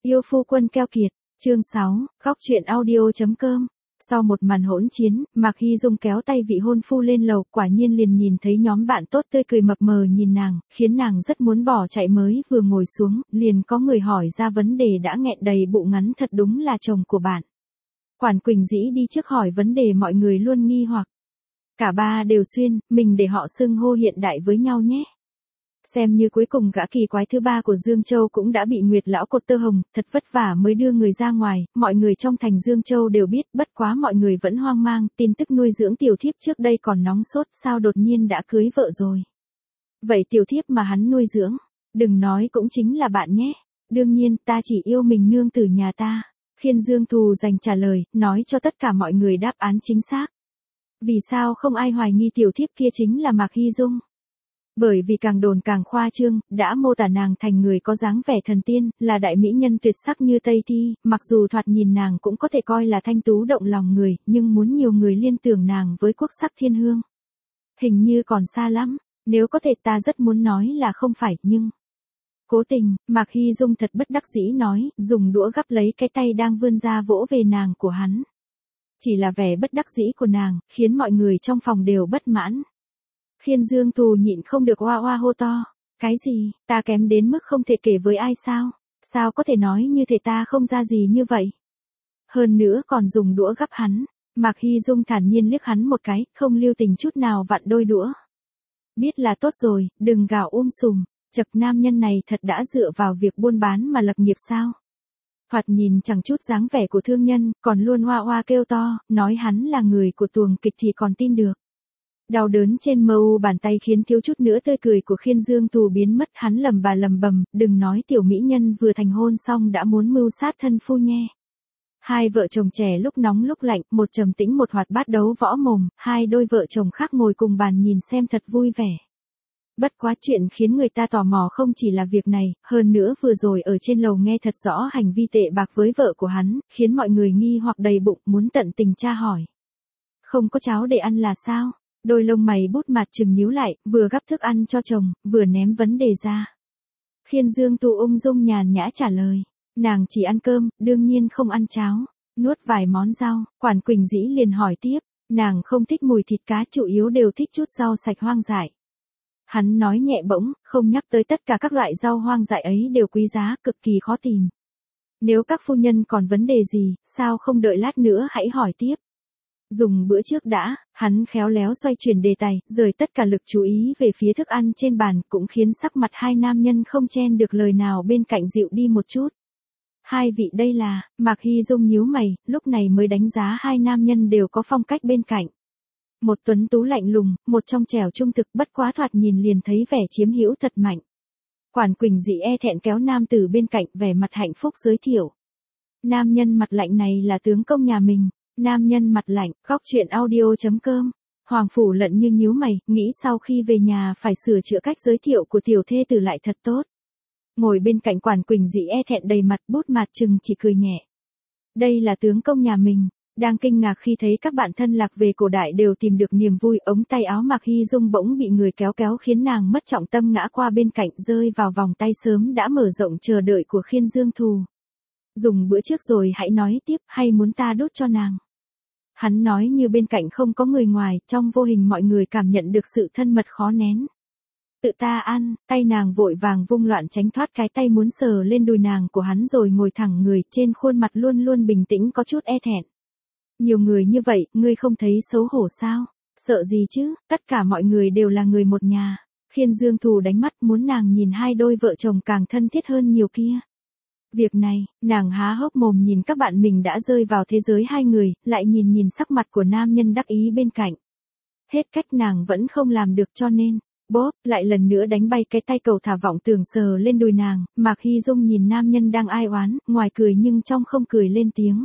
Yêu phu quân keo kiệt, chương 6, góc truyện audio.com. Sau một màn hỗn chiến, Mạc Hy Dung kéo tay vị hôn phu lên lầu, quả nhiên liền nhìn thấy nhóm bạn tốt tươi cười mập mờ nhìn nàng, khiến nàng rất muốn bỏ chạy, mới vừa ngồi xuống, liền có người hỏi ra vấn đề đã nghẹn đầy bụng ngắn, thật đúng là chồng của bạn. Quản Quỳnh Dĩ đi trước hỏi vấn đề mọi người luôn nghi hoặc. Cả ba đều xuyên, mình để họ xưng hô hiện đại với nhau nhé. Xem như cuối cùng gã kỳ quái thứ ba của Dương Châu cũng đã bị Nguyệt lão cột tơ hồng, thật vất vả mới đưa người ra ngoài, mọi người trong thành Dương Châu đều biết, bất quá mọi người vẫn hoang mang, tin tức nuôi dưỡng tiểu thiếp trước đây còn nóng sốt, sao đột nhiên đã cưới vợ rồi. Vậy tiểu thiếp mà hắn nuôi dưỡng, đừng nói cũng chính là bạn nhé. Đương nhiên, ta chỉ yêu mình nương tử nhà ta. Khiên Dương Thù dành trả lời, nói cho tất cả mọi người đáp án chính xác. Vì sao không ai hoài nghi tiểu thiếp kia chính là Mạc Hy Dung? Bởi vì càng đồn càng khoa trương, đã mô tả nàng thành người có dáng vẻ thần tiên, là đại mỹ nhân tuyệt sắc như Tây Thi, mặc dù thoạt nhìn nàng cũng có thể coi là thanh tú động lòng người, nhưng muốn nhiều người liên tưởng nàng với quốc sắc thiên hương. Hình như còn xa lắm, nếu có thể ta rất muốn nói là không phải, nhưng... Cố tình, Mạc Hy Dung thật bất đắc dĩ nói, dùng đũa gắp lấy cái tay đang vươn ra vỗ về nàng của hắn. Chỉ là vẻ bất đắc dĩ của nàng, khiến mọi người trong phòng đều bất mãn. Khiên Dương Thù nhịn không được oa oa hô to. Cái gì, ta kém đến mức không thể kể với ai sao? Sao có thể nói như thể ta không ra gì như vậy? Hơn nữa còn dùng đũa gắp hắn. Mạc Hy Dung thản nhiên liếc hắn một cái, không lưu tình chút nào vặn đôi đũa. Biết là tốt rồi, đừng gào sùm. Chật, nam nhân này thật đã dựa vào việc buôn bán mà lập nghiệp sao? Thoạt nhìn chẳng chút dáng vẻ của thương nhân, còn luôn oa oa kêu to, nói hắn là người của tuồng kịch thì còn tin được. Đau đớn trên mu bàn tay khiến thiếu chút nữa tươi cười của Khiên Dương Thù biến mất, hắn lầm bầm, đừng nói tiểu mỹ nhân vừa thành hôn xong đã muốn mưu sát thân phu nhé. Hai vợ chồng trẻ lúc nóng lúc lạnh, một trầm tĩnh một hoạt bát đấu võ mồm, hai đôi vợ chồng khác ngồi cùng bàn nhìn xem thật vui vẻ. Bất quá chuyện khiến người ta tò mò không chỉ là việc này, hơn nữa vừa rồi ở trên lầu nghe thật rõ hành vi tệ bạc với vợ của hắn, khiến mọi người nghi hoặc đầy bụng muốn tận tình tra hỏi. Không có cháo để ăn là sao? Đôi lông mày bút mạt chừng nhíu lại, vừa gắp thức ăn cho chồng, vừa ném vấn đề ra. Khiên Dương Thù ung dung nhàn nhã trả lời. Nàng chỉ ăn cơm, đương nhiên không ăn cháo. Nuốt vài món rau, Quản Quỳnh Dĩ liền hỏi tiếp. Nàng không thích mùi thịt cá, chủ yếu đều thích chút rau sạch hoang dại. Hắn nói nhẹ bỗng, không nhắc tới tất cả các loại rau hoang dại ấy đều quý giá, cực kỳ khó tìm. Nếu các phu nhân còn vấn đề gì, sao không đợi lát nữa hãy hỏi tiếp. Dùng bữa trước đã, hắn khéo léo xoay chuyển đề tài, rời tất cả lực chú ý về phía thức ăn trên bàn, cũng khiến sắc mặt hai nam nhân không chen được lời nào bên cạnh dịu đi một chút. Hai vị đây là, Mạc Hy Dung nhíu mày, lúc này mới đánh giá hai nam nhân đều có phong cách bên cạnh. Một tuấn tú lạnh lùng, một trong trẻo trung thực, bất quá thoạt nhìn liền thấy vẻ chiếm hữu thật mạnh. Quản Quỳnh Dĩ e thẹn kéo nam tử bên cạnh, vẻ mặt hạnh phúc giới thiệu. Nam nhân mặt lạnh này là tướng công nhà mình. Nam nhân mặt lạnh, góc truyện audio.com. Hoàng Phủ Lận như nhíu mày, nghĩ sau khi về nhà phải sửa chữa cách giới thiệu của tiểu thê tử lại thật tốt. Ngồi bên cạnh Quản Quỳnh Dĩ e thẹn đầy mặt, bút mạt chừng chỉ cười nhẹ. Đây là tướng công nhà mình. Đang kinh ngạc khi thấy các bạn thân lạc về cổ đại đều tìm được niềm vui, ống tay áo Mạc Hy Dung bỗng bị người kéo khiến nàng mất trọng tâm ngã qua bên cạnh, rơi vào vòng tay sớm đã mở rộng chờ đợi của Khiên Dương Thù. Dùng bữa trước rồi hãy nói tiếp, hay muốn ta đút cho nàng? Hắn nói như bên cạnh không có người ngoài, trong vô hình mọi người cảm nhận được sự thân mật khó nén. Tự ta ăn, tay nàng vội vàng vung loạn tránh thoát cái tay muốn sờ lên đùi nàng của hắn rồi ngồi thẳng người, trên khuôn mặt luôn luôn bình tĩnh có chút e thẹn. Nhiều người như vậy, ngươi không thấy xấu hổ sao? Sợ gì chứ, tất cả mọi người đều là người một nhà. Khiên Dương Thù đánh mắt muốn nàng nhìn hai đôi vợ chồng càng thân thiết hơn nhiều kia. Việc này, nàng há hốc mồm nhìn các bạn mình đã rơi vào thế giới hai người, lại nhìn sắc mặt của nam nhân đắc ý bên cạnh. Hết cách nàng vẫn không làm được cho nên, bóp, lại lần nữa đánh bay cái tay cầu thả vọng tưởng sờ lên đùi nàng, Mạc Hy Dung nhìn nam nhân đang ai oán, ngoài cười nhưng trong không cười lên tiếng.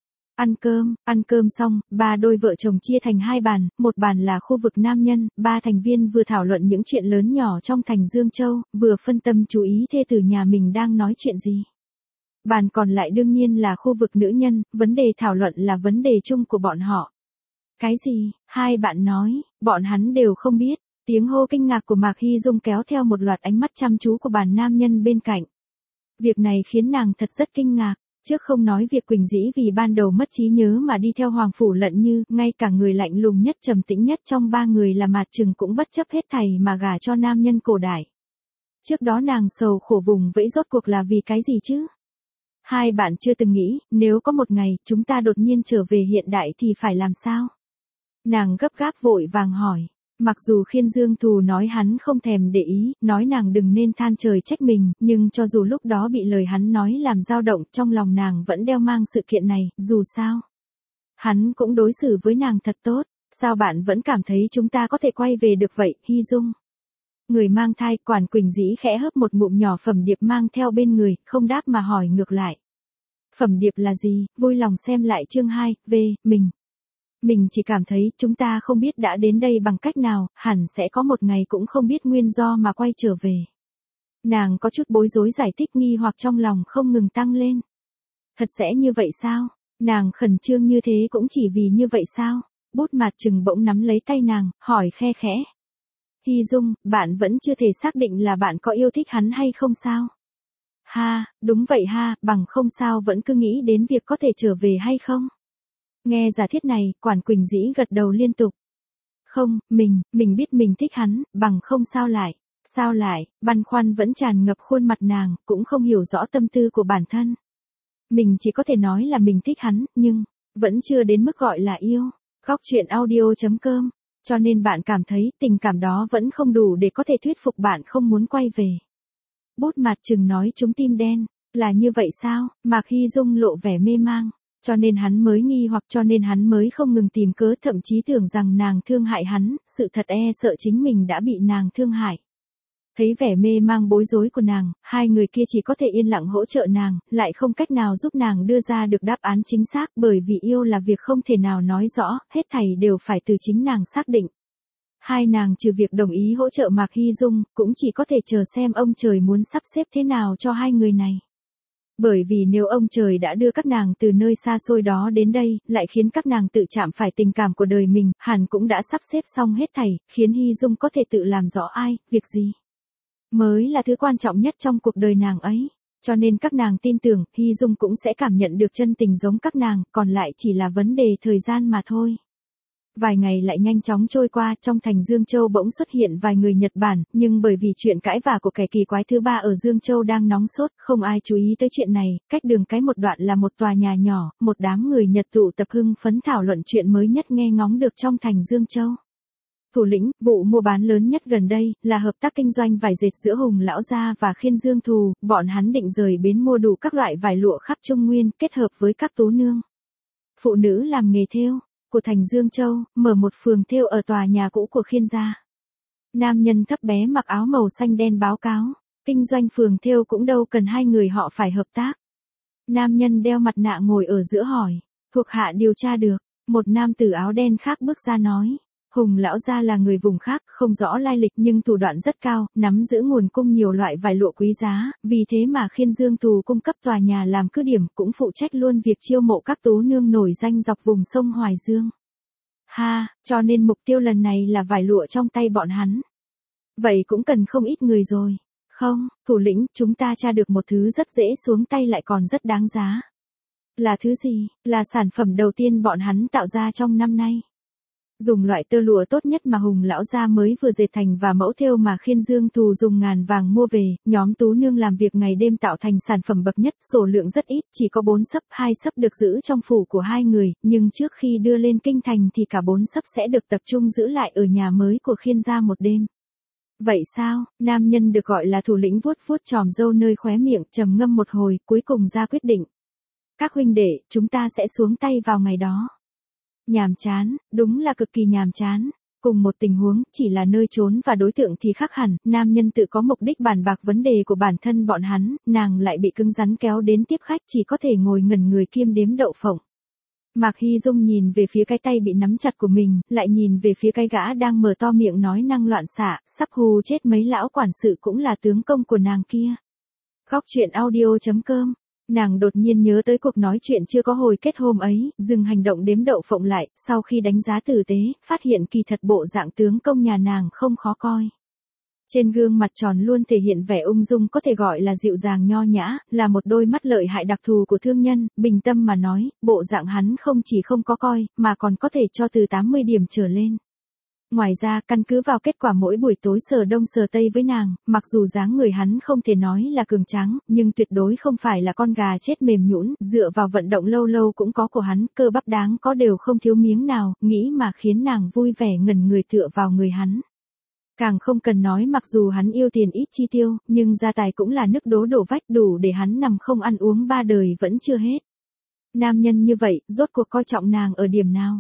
Ăn cơm xong, ba đôi vợ chồng chia thành hai bàn, một bàn là khu vực nam nhân, ba thành viên vừa thảo luận những chuyện lớn nhỏ trong thành Dương Châu, vừa phân tâm chú ý thê tử nhà mình đang nói chuyện gì. Bàn còn lại đương nhiên là khu vực nữ nhân, vấn đề thảo luận là vấn đề chung của bọn họ. Cái gì, hai bạn nói, bọn hắn đều không biết, tiếng hô kinh ngạc của Mạc Hy Dung kéo theo một loạt ánh mắt chăm chú của bàn nam nhân bên cạnh. Việc này khiến nàng thật rất kinh ngạc. Trước không nói việc Quỳnh Dĩ vì ban đầu mất trí nhớ mà đi theo Hoàng Phủ Lận Như, ngay cả người lạnh lùng nhất trầm tĩnh nhất trong ba người là Mạt Trừng cũng bất chấp hết thảy mà gả cho nam nhân cổ đại. Trước đó nàng sầu khổ vùng vẫy rốt cuộc là vì cái gì chứ? Hai bạn chưa từng nghĩ, nếu có một ngày chúng ta đột nhiên trở về hiện đại thì phải làm sao? Nàng gấp gáp vội vàng hỏi. Mặc dù Khiên Dương Thù nói hắn không thèm để ý, nói nàng đừng nên than trời trách mình, nhưng cho dù lúc đó bị lời hắn nói làm dao động, trong lòng nàng vẫn đeo mang sự kiện này, dù sao. Hắn cũng đối xử với nàng thật tốt, sao bạn vẫn cảm thấy chúng ta có thể quay về được vậy, Hy Dung? Người mang thai, Quản Quỳnh Dĩ khẽ hớp một ngụm nhỏ Phẩm Điệp mang theo bên người, không đáp mà hỏi ngược lại. Phẩm Điệp là gì? Vui lòng xem lại chương 2, Mình chỉ cảm thấy chúng ta không biết đã đến đây bằng cách nào, hẳn sẽ có một ngày cũng không biết nguyên do mà quay trở về. Nàng có chút bối rối giải thích, nghi hoặc trong lòng không ngừng tăng lên. Thật sẽ như vậy sao? Nàng khẩn trương như thế cũng chỉ vì như vậy sao? Bút Mạt Trừng bỗng nắm lấy tay nàng, hỏi khe khẽ. Hy Dung, bạn vẫn chưa thể xác định là bạn có yêu thích hắn hay không sao? Ha, đúng vậy ha, bằng không sao vẫn cứ nghĩ đến việc có thể trở về hay không? Nghe giả thiết này, Quản Quỳnh Dĩ gật đầu liên tục. Không, mình biết mình thích hắn, bằng không sao lại. Sao lại, băn khoăn vẫn tràn ngập khuôn mặt nàng, cũng không hiểu rõ tâm tư của bản thân. Mình chỉ có thể nói là mình thích hắn, nhưng, vẫn chưa đến mức gọi là yêu. Góc truyện audio.com. Cho nên bạn cảm thấy tình cảm đó vẫn không đủ để có thể thuyết phục bạn không muốn quay về. Bút Mạt Trừng nói trúng tim đen, là như vậy sao? Mạc Hy Dung lộ vẻ mê mang. Cho nên hắn mới nghi hoặc, cho nên hắn mới không ngừng tìm cớ, thậm chí tưởng rằng nàng thương hại hắn, sự thật sợ chính mình đã bị nàng thương hại. Thấy vẻ mê mang bối rối của nàng, hai người kia chỉ có thể yên lặng hỗ trợ nàng, lại không cách nào giúp nàng đưa ra được đáp án chính xác, bởi vì yêu là việc không thể nào nói rõ, hết thảy đều phải từ chính nàng xác định. Hai nàng trừ việc đồng ý hỗ trợ Mạc Hy Dung, cũng chỉ có thể chờ xem ông trời muốn sắp xếp thế nào cho hai người này. Bởi vì nếu ông trời đã đưa các nàng từ nơi xa xôi đó đến đây, lại khiến các nàng tự chạm phải tình cảm của đời mình, hẳn cũng đã sắp xếp xong hết thảy, khiến Hy Dung có thể tự làm rõ ai, việc gì mới là thứ quan trọng nhất trong cuộc đời nàng ấy. Cho nên các nàng tin tưởng, Hy Dung cũng sẽ cảm nhận được chân tình giống các nàng, còn lại chỉ là vấn đề thời gian mà thôi. Vài ngày lại nhanh chóng trôi qua, trong thành Dương Châu bỗng xuất hiện vài người Nhật Bản, nhưng bởi vì chuyện cãi vã của kẻ kỳ quái thứ ba ở Dương Châu đang nóng sốt, không ai chú ý tới chuyện này, cách đường cái một đoạn là một tòa nhà nhỏ, một đám người Nhật tụ tập hưng phấn thảo luận chuyện mới nhất nghe ngóng được trong thành Dương Châu. Thủ lĩnh, vụ mua bán lớn nhất gần đây, là hợp tác kinh doanh vải dệt giữa Hùng Lão Gia và Khiên Dương Thù, bọn hắn định rời bến mua đủ các loại vải lụa khắp Trung Nguyên, kết hợp với các tú nương, phụ nữ làm nghề thêu của thành Dương Châu, mở một phường thêu ở tòa nhà cũ của Khiên gia. Nam nhân thấp bé mặc áo màu xanh đen báo cáo, kinh doanh phường thêu cũng đâu cần hai người họ phải hợp tác. Nam nhân đeo mặt nạ ngồi ở giữa hỏi, thuộc hạ điều tra được, một nam tử áo đen khác bước ra nói. Hùng Lão Gia là người vùng khác, không rõ lai lịch nhưng thủ đoạn rất cao, nắm giữ nguồn cung nhiều loại vải lụa quý giá, vì thế mà Khiên Dương Thù cung cấp tòa nhà làm cứ điểm, cũng phụ trách luôn việc chiêu mộ các tú nương nổi danh dọc vùng sông Hoài Dương. Ha, cho nên mục tiêu lần này là vải lụa trong tay bọn hắn. Vậy cũng cần không ít người rồi. Không, thủ lĩnh, chúng ta tra được một thứ rất dễ xuống tay lại còn rất đáng giá. Là thứ gì? Là sản phẩm đầu tiên bọn hắn tạo ra trong năm nay. Dùng loại tơ lụa tốt nhất mà Hùng Lão Gia mới vừa dệt thành và mẫu thêu mà Khiên Dương Thù dùng ngàn vàng mua về, nhóm tú nương làm việc ngày đêm tạo thành sản phẩm bậc nhất, số lượng rất ít, chỉ có 4 xấp, 2 xấp được giữ trong phủ của hai người, nhưng trước khi đưa lên kinh thành thì cả 4 xấp sẽ được tập trung giữ lại ở nhà mới của Khiên gia một đêm. Vậy sao? Nam nhân được gọi là thủ lĩnh vuốt vuốt chòm râu nơi khóe miệng, trầm ngâm một hồi, cuối cùng ra quyết định. Các huynh đệ, chúng ta sẽ xuống tay vào ngày đó. Nhàm chán, đúng là cực kỳ nhàm chán. Cùng một tình huống, chỉ là nơi trốn và đối tượng thì khác hẳn, nam nhân tự có mục đích bàn bạc vấn đề của bản thân bọn hắn, nàng lại bị cứng rắn kéo đến tiếp khách, chỉ có thể ngồi ngẩn người kiêm đếm đậu phộng. Mạc Hy Dung nhìn về phía cái tay bị nắm chặt của mình, lại nhìn về phía cái gã đang mở to miệng nói năng loạn xạ, sắp hù chết mấy lão quản sự cũng là tướng công của nàng kia. Góc truyện audio.com. Nàng đột nhiên nhớ tới cuộc nói chuyện chưa có hồi kết hôm ấy, dừng hành động đếm đậu phộng lại, sau khi đánh giá tử tế, phát hiện kỳ thật bộ dạng tướng công nhà nàng không khó coi. Trên gương mặt tròn luôn thể hiện vẻ ung dung có thể gọi là dịu dàng nho nhã, là một đôi mắt lợi hại đặc thù của thương nhân, bình tâm mà nói, bộ dạng hắn không chỉ không có coi, mà còn có thể cho từ 80 điểm trở lên. Ngoài ra, căn cứ vào kết quả mỗi buổi tối sờ đông sờ tây với nàng, mặc dù dáng người hắn không thể nói là cường tráng, nhưng tuyệt đối không phải là con gà chết mềm nhũn, dựa vào vận động lâu lâu cũng có của hắn, cơ bắp đáng có đều không thiếu miếng nào, nghĩ mà khiến nàng vui vẻ ngẩn người tựa vào người hắn. Càng không cần nói mặc dù hắn yêu tiền ít chi tiêu, nhưng gia tài cũng là nước đổ vách đủ để hắn nằm không ăn uống 3 đời vẫn chưa hết. Nam nhân như vậy, rốt cuộc coi trọng nàng ở điểm nào?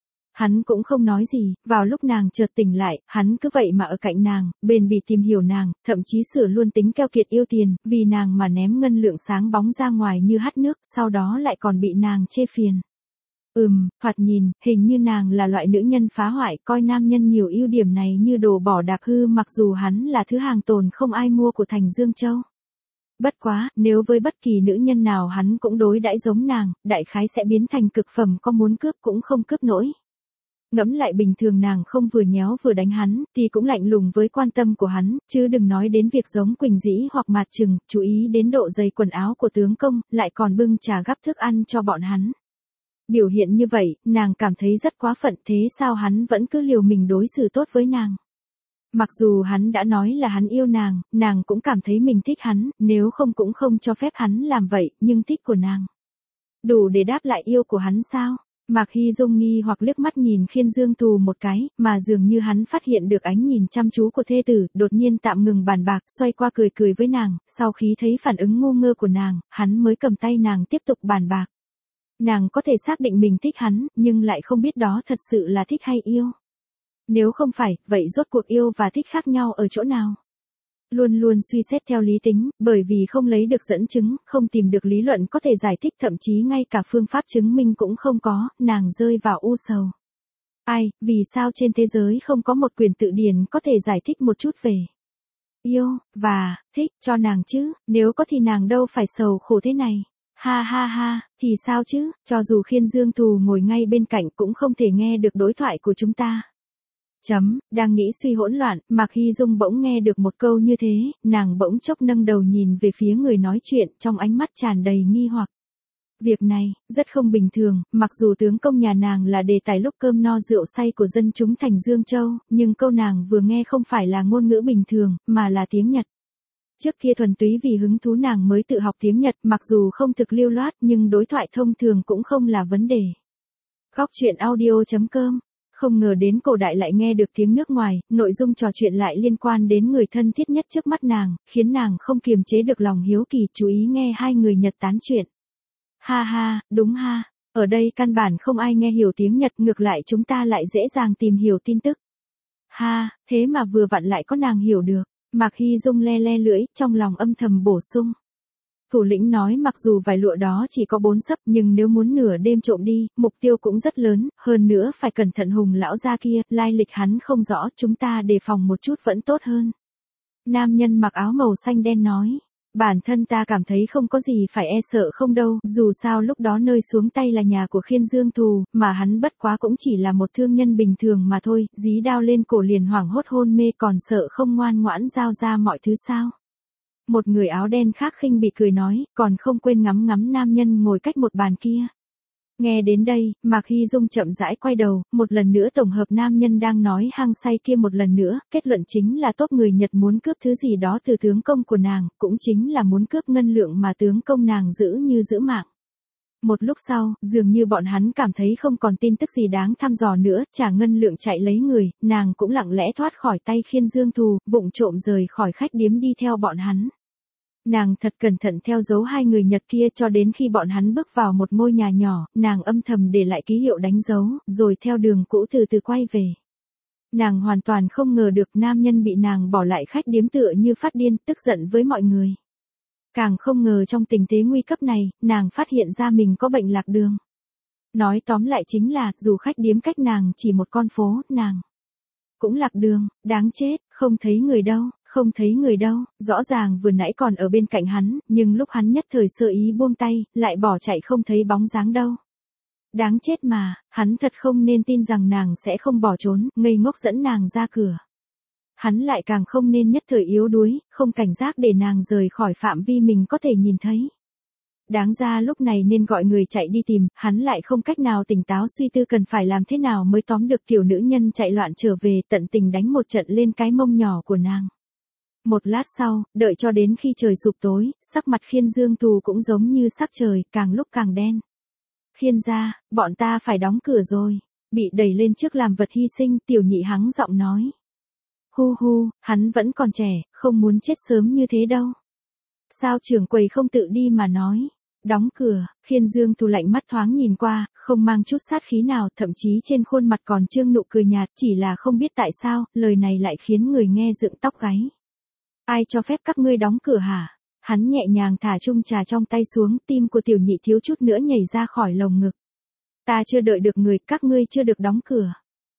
Hắn cũng không nói gì, vào lúc nàng chợt tỉnh lại, hắn cứ vậy mà ở cạnh nàng, bền bỉ tìm hiểu nàng, thậm chí sửa luôn tính keo kiệt yêu tiền, vì nàng mà ném ngân lượng sáng bóng ra ngoài như hắt nước, sau đó lại còn bị nàng chê phiền. Thoạt nhìn, hình như nàng là loại nữ nhân phá hoại, coi nam nhân nhiều ưu điểm này như đồ bỏ đạp hư mặc dù hắn là thứ hàng tồn không ai mua của thành Dương Châu. Bất quá, nếu với bất kỳ nữ nhân nào hắn cũng đối đãi giống nàng, đại khái sẽ biến thành cực phẩm có muốn cướp cũng không cướp nổi. Ngẫm lại bình thường nàng không vừa nhéo vừa đánh hắn, thì cũng lạnh lùng với quan tâm của hắn, chứ đừng nói đến việc giống Quỳnh Dĩ hoặc Mạt Trừng, chú ý đến độ dày quần áo của tướng công, lại còn bưng trà gắp thức ăn cho bọn hắn. Biểu hiện như vậy, nàng cảm thấy rất quá phận, thế sao hắn vẫn cứ liều mình đối xử tốt với nàng. Mặc dù hắn đã nói là hắn yêu nàng cũng cảm thấy mình thích hắn, nếu không cũng không cho phép hắn làm vậy, nhưng thích của nàng đủ để đáp lại yêu của hắn sao? Mạc Hy Dung nghi hoặc liếc mắt nhìn Khiên Dương Tù một cái, mà dường như hắn phát hiện được ánh nhìn chăm chú của thê tử, đột nhiên tạm ngừng bàn bạc, xoay qua cười với nàng, sau khi thấy phản ứng ngu ngơ của nàng, hắn mới cầm tay nàng tiếp tục bàn bạc. Nàng có thể xác định mình thích hắn, nhưng lại không biết đó thật sự là thích hay yêu. Nếu không phải, vậy rốt cuộc yêu và thích khác nhau ở chỗ nào? Luôn luôn suy xét theo lý tính, bởi vì không lấy được dẫn chứng, không tìm được lý luận có thể giải thích, thậm chí ngay cả phương pháp chứng minh cũng không có, nàng rơi vào u sầu. Ai, vì sao trên thế giới không có một quyển tự điển có thể giải thích một chút về yêu, và thích cho nàng chứ, nếu có thì nàng đâu phải sầu khổ thế này. Ha ha ha, thì sao chứ, cho dù Khiên Dương Tù ngồi ngay bên cạnh cũng không thể nghe được đối thoại của chúng ta. Đang nghĩ suy hỗn loạn, Mạc Hy Dung bỗng nghe được một câu như thế, nàng bỗng chốc nâng đầu nhìn về phía người nói chuyện, trong ánh mắt tràn đầy nghi hoặc. Việc này, rất không bình thường, mặc dù tướng công nhà nàng là đề tài lúc cơm no rượu say của dân chúng thành Dương Châu, nhưng câu nàng vừa nghe không phải là ngôn ngữ bình thường, mà là tiếng Nhật. Trước kia thuần túy vì hứng thú nàng mới tự học tiếng Nhật, mặc dù không thực lưu loát nhưng đối thoại thông thường cũng không là vấn đề. Góc truyện audio.com. Không ngờ đến cổ đại lại nghe được tiếng nước ngoài, nội dung trò chuyện lại liên quan đến người thân thiết nhất trước mắt nàng, khiến nàng không kiềm chế được lòng hiếu kỳ, chú ý nghe hai người Nhật tán chuyện. Ha ha, đúng ha, ở đây căn bản không ai nghe hiểu tiếng Nhật, ngược lại chúng ta lại dễ dàng tìm hiểu tin tức. Ha, thế mà vừa vặn lại có nàng hiểu được. Mạc Hy Dung le le lưỡi, trong lòng âm thầm bổ sung. Thủ lĩnh nói mặc dù vài lụa đó chỉ có 4 xấp nhưng nếu muốn nửa đêm trộm đi, mục tiêu cũng rất lớn, hơn nữa phải cẩn thận Hùng lão gia kia, lai lịch hắn không rõ, chúng ta đề phòng một chút vẫn tốt hơn. Nam nhân mặc áo màu xanh đen nói. Bản thân ta cảm thấy không có gì phải e sợ không đâu, dù sao lúc đó nơi xuống tay là nhà của Khiên Dương Tù, mà hắn bất quá cũng chỉ là một thương nhân bình thường mà thôi, dí đao lên cổ liền hoảng hốt hôn mê còn sợ không ngoan ngoãn giao ra mọi thứ sao. Một người áo đen khác khinh bị cười nói, còn không quên ngắm ngắm nam nhân ngồi cách một bàn kia. Nghe đến đây, Mạc Hy Dung chậm rãi quay đầu, một lần nữa tổng hợp nam nhân đang nói hăng say kia một lần nữa, kết luận chính là tốt người Nhật muốn cướp thứ gì đó từ tướng công của nàng, cũng chính là muốn cướp ngân lượng mà tướng công nàng giữ như giữ mạng. Một lúc sau, dường như bọn hắn cảm thấy không còn tin tức gì đáng thăm dò nữa, trả ngân lượng chạy lấy người, nàng cũng lặng lẽ thoát khỏi tay Khiên Dương Tù, vụng trộm rời khỏi khách điếm đi theo bọn hắn. Nàng thật cẩn thận theo dấu hai người Nhật kia cho đến khi bọn hắn bước vào một ngôi nhà nhỏ, nàng âm thầm để lại ký hiệu đánh dấu, rồi theo đường cũ từ từ quay về. Nàng hoàn toàn không ngờ được nam nhân bị nàng bỏ lại khách điếm tựa như phát điên, tức giận với mọi người. Càng không ngờ trong tình thế nguy cấp này, nàng phát hiện ra mình có bệnh lạc đường. Nói tóm lại chính là, dù khách điếm cách nàng chỉ một con phố, nàng cũng lạc đường, đáng chết, không thấy người đâu. Không thấy người đâu, rõ ràng vừa nãy còn ở bên cạnh hắn, nhưng lúc hắn nhất thời sơ ý buông tay, lại bỏ chạy không thấy bóng dáng đâu. Đáng chết mà, hắn thật không nên tin rằng nàng sẽ không bỏ trốn, ngây ngốc dẫn nàng ra cửa. hắn lại càng không nên nhất thời yếu đuối, không cảnh giác để nàng rời khỏi phạm vi mình có thể nhìn thấy. Đáng ra lúc này nên gọi người chạy đi tìm, hắn lại không cách nào tỉnh táo suy tư cần phải làm thế nào mới tóm được tiểu nữ nhân chạy loạn trở về, tận tình đánh một trận lên cái mông nhỏ của nàng. Một lát sau, đợi cho đến khi trời sụp tối, sắc mặt Khiên Dương Tù cũng giống như sắc trời, càng lúc càng đen. Khiên gia, bọn ta phải đóng cửa rồi. Bị đẩy lên trước làm vật hy sinh, tiểu nhị hắng giọng nói. Hu hu, hắn vẫn còn trẻ, không muốn chết sớm như thế đâu. Sao trưởng quầy không tự đi mà nói. Đóng cửa, Khiên Dương Tù lạnh mắt thoáng nhìn qua, không mang chút sát khí nào, thậm chí trên khuôn mặt còn trương nụ cười nhạt, chỉ là không biết tại sao, lời này lại khiến người nghe dựng tóc gáy. Ai cho phép các ngươi đóng cửa hả? Hắn nhẹ nhàng thả chung trà trong tay xuống, tim của tiểu nhị thiếu chút nữa nhảy ra khỏi lồng ngực. Ta chưa đợi được người, các ngươi chưa được đóng cửa.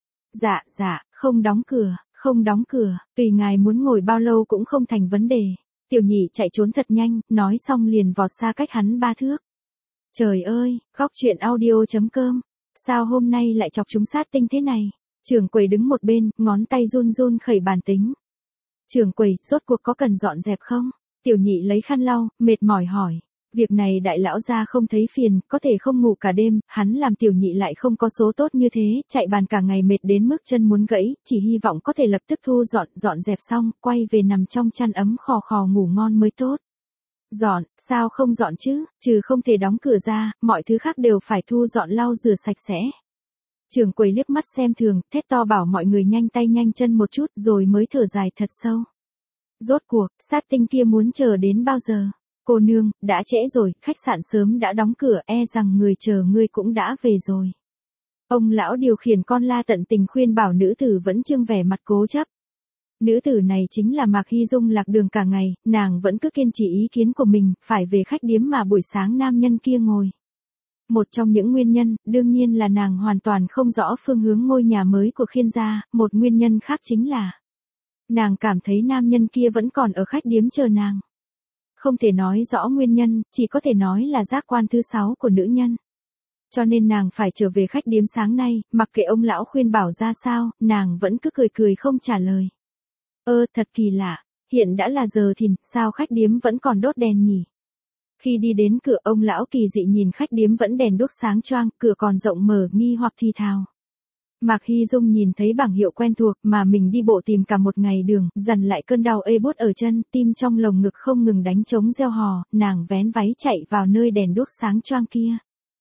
Dạ, không đóng cửa, không đóng cửa, tùy ngài muốn ngồi bao lâu cũng không thành vấn đề. Tiểu nhị chạy trốn thật nhanh, nói xong liền vọt xa cách hắn 3 thước. Trời ơi, góc chuyện audio.com. Sao hôm nay lại chọc chúng sát tinh thế này? Trưởng quầy đứng một bên, ngón tay run run khẩy bàn tính. Trưởng quầy, rốt cuộc có cần dọn dẹp không? Tiểu nhị lấy khăn lau, mệt mỏi hỏi. Việc này đại lão gia không thấy phiền, có thể không ngủ cả đêm, hắn làm tiểu nhị lại không có số tốt như thế, chạy bàn cả ngày mệt đến mức chân muốn gãy, chỉ hy vọng có thể lập tức dọn dẹp xong, quay về nằm trong chăn ấm khò khò ngủ ngon mới tốt. Dọn, sao không dọn chứ, trừ không thể đóng cửa ra, mọi thứ khác đều phải thu dọn lau rửa sạch sẽ. Trưởng quầy liếc mắt xem thường, thét to bảo mọi người nhanh tay nhanh chân một chút rồi mới thở dài thật sâu. Rốt cuộc, sát tinh kia muốn chờ đến bao giờ? Cô nương, đã trễ rồi, khách sạn sớm đã đóng cửa, e rằng người chờ ngươi cũng đã về rồi. Ông lão điều khiển con la tận tình khuyên bảo nữ tử vẫn trưng vẻ mặt cố chấp. Nữ tử này chính là Mạc Hy Dung lạc đường cả ngày, nàng vẫn cứ kiên trì ý kiến của mình, phải về khách điếm mà buổi sáng nam nhân kia ngồi. Một trong những nguyên nhân, đương nhiên là nàng hoàn toàn không rõ phương hướng ngôi nhà mới của Khiên gia, một nguyên nhân khác chính là nàng cảm thấy nam nhân kia vẫn còn ở khách điếm chờ nàng. Không thể nói rõ nguyên nhân, chỉ có thể nói là giác quan thứ 6 của nữ nhân. Cho nên nàng phải trở về khách điếm sáng nay, mặc kệ ông lão khuyên bảo ra sao, nàng vẫn cứ cười không trả lời. Thật kỳ lạ, hiện đã là giờ thìn, sao khách điếm vẫn còn đốt đèn nhỉ? Khi đi đến cửa, ông lão kỳ dị nhìn khách điếm vẫn đèn đuốc sáng choang, cửa còn rộng mở, nghi hoặc thì thào. Mạc Hy Dung nhìn thấy bảng hiệu quen thuộc mà mình đi bộ tìm cả một ngày đường, dằn lại cơn đau ê buốt ở chân, tim trong lồng ngực không ngừng đánh trống reo hò, nàng vén váy chạy vào nơi đèn đuốc sáng choang kia.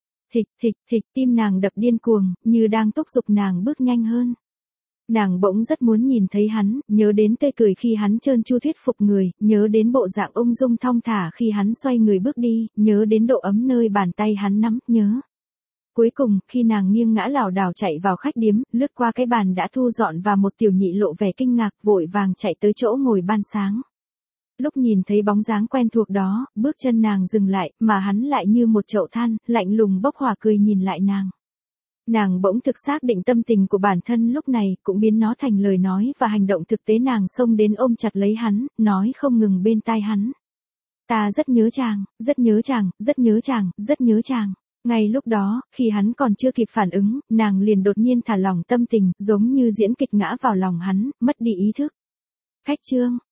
Thịch, tim nàng đập điên cuồng, như đang thúc giục nàng bước nhanh hơn. Nàng bỗng rất muốn nhìn thấy hắn, nhớ đến tươi cười khi hắn trơn tru thuyết phục người, nhớ đến bộ dạng ung dung thong thả khi hắn xoay người bước đi, nhớ đến độ ấm nơi bàn tay hắn nắm, nhớ. Cuối cùng, khi nàng nghiêng ngã lảo đảo chạy vào khách điếm, lướt qua cái bàn đã thu dọn và một tiểu nhị lộ vẻ kinh ngạc vội vàng chạy tới chỗ ngồi ban sáng. Lúc nhìn thấy bóng dáng quen thuộc đó, bước chân nàng dừng lại, mà hắn lại như một chậu than, lạnh lùng bốc hỏa cười nhìn lại nàng. Nàng bỗng thực xác định tâm tình của bản thân lúc này, cũng biến nó thành lời nói và hành động thực tế. Nàng xông đến ôm chặt lấy hắn, nói không ngừng bên tai hắn. Ta rất nhớ chàng, rất nhớ chàng, rất nhớ chàng, rất nhớ chàng. Ngay lúc đó, khi hắn còn chưa kịp phản ứng, nàng liền đột nhiên thả lỏng tâm tình, giống như diễn kịch ngã vào lòng hắn, mất đi ý thức. Khách trương,